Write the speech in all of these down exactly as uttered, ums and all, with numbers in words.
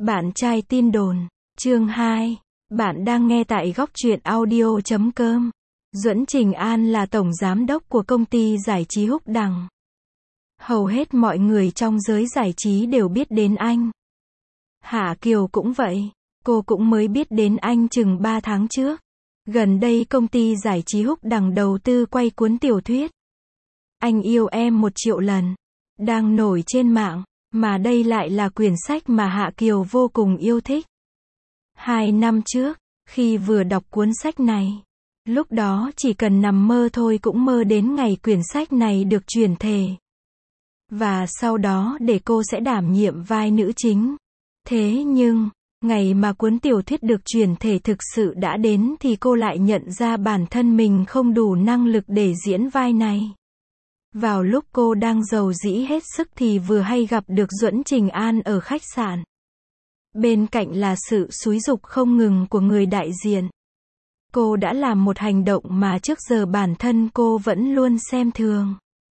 Bạn trai tin đồn, chương hai. Bạn đang nghe tại góc truyện audio chấm com. Duẫn Trình An là tổng giám đốc của công ty giải trí Húc Đằng. Hầu hết mọi người trong giới giải trí đều biết đến anh. Hạ Kiều cũng vậy, cô cũng mới biết đến anh chừng ba tháng trước. Gần đây công ty giải trí Húc Đằng đầu tư quay cuốn tiểu thuyết Anh Yêu Em Một Triệu Lần, đang nổi trên mạng, mà đây lại là quyển sách mà Hạ Kiều vô cùng yêu thích. Hai năm trước, khi vừa đọc cuốn sách này, lúc đó chỉ cần nằm mơ thôi cũng mơ đến ngày quyển sách này được chuyển thể. Và sau đó để cô sẽ đảm nhiệm vai nữ chính. Thế nhưng, ngày mà cuốn tiểu thuyết được chuyển thể thực sự đã đến thì cô lại nhận ra bản thân mình không đủ năng lực để diễn vai này. Vào lúc cô đang rầu rĩ hết sức thì vừa hay gặp được Duẫn Trình An ở khách sạn. Bên cạnh là sự xúi giục không ngừng của người đại diện. Cô đã làm một hành động mà trước giờ bản thân cô vẫn luôn xem thường.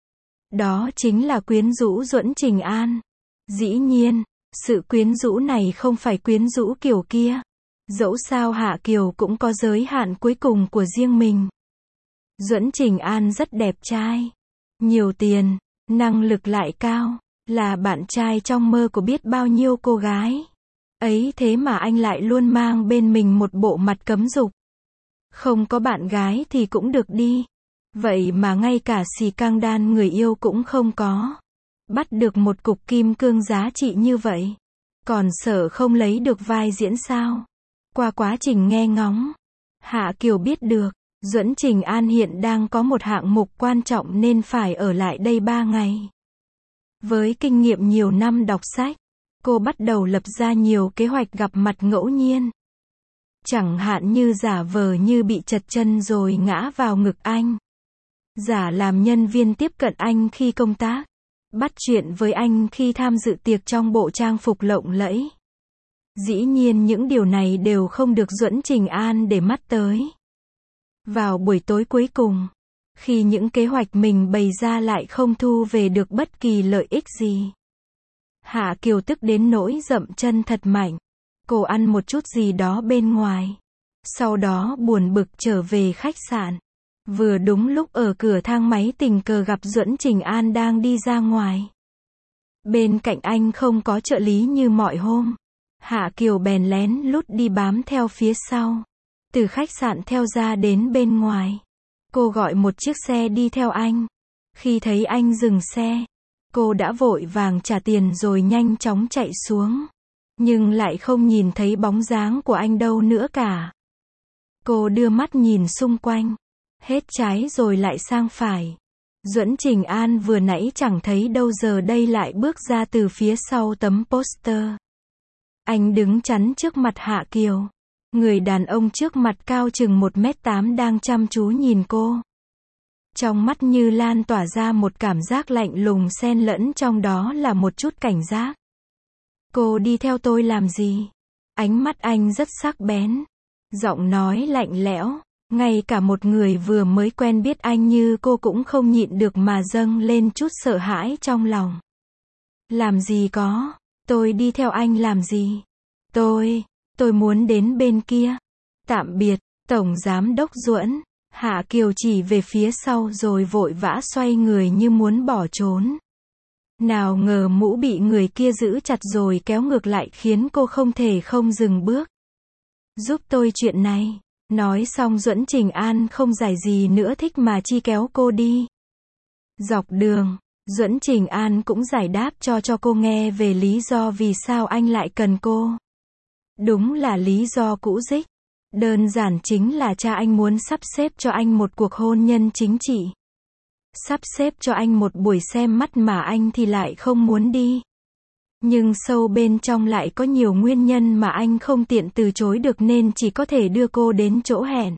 Đó chính là quyến rũ Duẫn Trình An. Dĩ nhiên, sự quyến rũ này không phải quyến rũ kiểu kia. Dẫu sao Hạ Kiều cũng có giới hạn cuối cùng của riêng mình. Duẫn Trình An rất đẹp trai, nhiều tiền, năng lực lại cao, là bạn trai trong mơ của biết bao nhiêu cô gái. Ấy thế mà anh lại luôn mang bên mình một bộ mặt cấm dục. Không có bạn gái thì cũng được đi. Vậy mà ngay cả xì căng đan người yêu cũng không có. Bắt được một cục kim cương giá trị như vậy. Còn sợ không lấy được vai diễn sao? Qua quá trình nghe ngóng, Hạ Kiều biết được, Duẫn Trình An hiện đang có một hạng mục quan trọng nên phải ở lại đây ba ngày. Với kinh nghiệm nhiều năm đọc sách, cô bắt đầu lập ra nhiều kế hoạch gặp mặt ngẫu nhiên. Chẳng hạn như giả vờ như bị trật chân rồi ngã vào ngực anh. Giả làm nhân viên tiếp cận anh khi công tác. Bắt chuyện với anh khi tham dự tiệc trong bộ trang phục lộng lẫy. Dĩ nhiên những điều này đều không được Duẫn Trình An để mắt tới. Vào buổi tối cuối cùng, khi những kế hoạch mình bày ra lại không thu về được bất kỳ lợi ích gì, Hạ Kiều tức đến nỗi dậm chân thật mạnh. Cô ăn một chút gì đó bên ngoài. Sau đó buồn bực trở về khách sạn. Vừa đúng lúc ở cửa thang máy tình cờ gặp Duẫn Trình An đang đi ra ngoài. Bên cạnh anh không có trợ lý như mọi hôm. Hạ Kiều bèn lén lút đi bám theo phía sau. Từ khách sạn theo ra đến bên ngoài. Cô gọi một chiếc xe đi theo anh. Khi thấy anh dừng xe, cô đã vội vàng trả tiền rồi nhanh chóng chạy xuống. Nhưng lại không nhìn thấy bóng dáng của anh đâu nữa cả. Cô đưa mắt nhìn xung quanh. Hết trái rồi lại sang phải. Duẫn Trình An vừa nãy chẳng thấy đâu giờ đây lại bước ra từ phía sau tấm poster. Anh đứng chắn trước mặt Hạ Kiều. Người đàn ông trước mặt cao chừng một mét tám đang chăm chú nhìn cô. Trong mắt như lan tỏa ra một cảm giác lạnh lùng xen lẫn trong đó là một chút cảnh giác. Cô đi theo tôi làm gì? Ánh mắt anh rất sắc bén. Giọng nói lạnh lẽo. Ngay cả một người vừa mới quen biết anh như cô cũng không nhịn được mà dâng lên chút sợ hãi trong lòng. Làm gì có? Tôi đi theo anh làm gì? Tôi, tôi muốn đến bên kia. Tạm biệt, Tổng Giám đốc Duẫn. Hạ Kiều chỉ về phía sau rồi vội vã xoay người như muốn bỏ trốn. Nào ngờ mũ bị người kia giữ chặt rồi kéo ngược lại khiến cô không thể không dừng bước. Giúp tôi chuyện này. Nói xong Duẫn Trình An không giải gì nữa thích mà chi kéo cô đi. Dọc đường, Duẫn Trình An cũng giải đáp cho cho cô nghe về lý do vì sao anh lại cần cô. Đúng là lý do cũ dích. Đơn giản chính là cha anh muốn sắp xếp cho anh một cuộc hôn nhân chính trị. Sắp xếp cho anh một buổi xem mắt mà anh thì lại không muốn đi. Nhưng sâu bên trong lại có nhiều nguyên nhân mà anh không tiện từ chối được nên chỉ có thể đưa cô đến chỗ hẹn.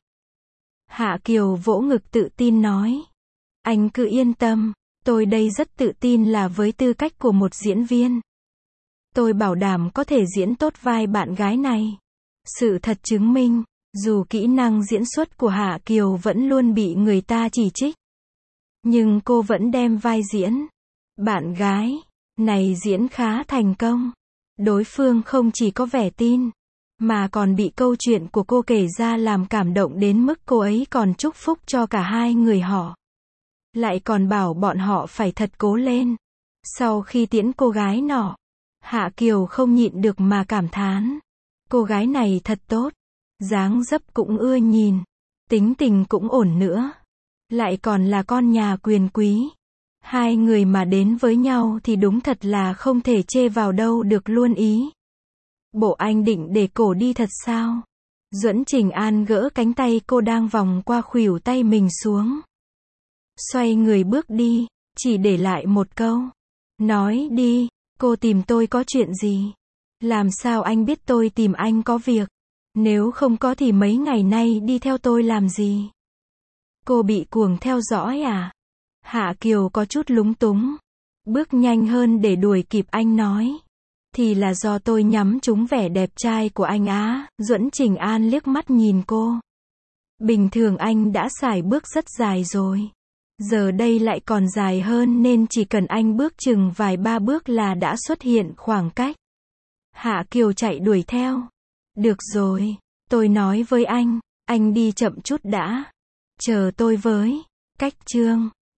Hạ Kiều vỗ ngực tự tin nói. Anh cứ yên tâm, tôi đây rất tự tin là với tư cách của một diễn viên. Tôi bảo đảm có thể diễn tốt vai bạn gái này. Sự thật chứng minh, dù kỹ năng diễn xuất của Hạ Kiều vẫn luôn bị người ta chỉ trích. Nhưng cô vẫn đem vai diễn bạn gái này diễn khá thành công. Đối phương không chỉ có vẻ tin, mà còn bị câu chuyện của cô kể ra làm cảm động đến mức cô ấy còn chúc phúc cho cả hai người họ. Lại còn bảo bọn họ phải thật cố lên. Sau khi tiễn cô gái nọ, Hạ Kiều không nhịn được mà cảm thán. Cô gái này thật tốt. Dáng dấp cũng ưa nhìn. Tính tình cũng ổn nữa. Lại còn là con nhà quyền quý. Hai người mà đến với nhau thì đúng thật là không thể chê vào đâu được luôn ý. Bộ anh định để cổ đi thật sao? Duẫn Trình An gỡ cánh tay cô đang vòng qua khuỷu tay mình xuống. Xoay người bước đi, chỉ để lại một câu. Nói đi, cô tìm tôi có chuyện gì? Làm sao anh biết tôi tìm anh có việc? Nếu không có thì mấy ngày nay đi theo tôi làm gì? Cô bị cuồng theo dõi à? Hạ Kiều có chút lúng túng. Bước nhanh hơn để đuổi kịp anh nói. Thì là do tôi nhắm trúng vẻ đẹp trai của anh á. Duẫn Trình An liếc mắt nhìn cô. Bình thường anh đã sải bước rất dài rồi. Giờ đây lại còn dài hơn nên chỉ cần anh bước chừng vài ba bước là đã xuất hiện khoảng cách. Hạ Kiều chạy đuổi theo. Được rồi, tôi nói với anh, anh đi chậm chút đã. Chờ tôi với. Cách chương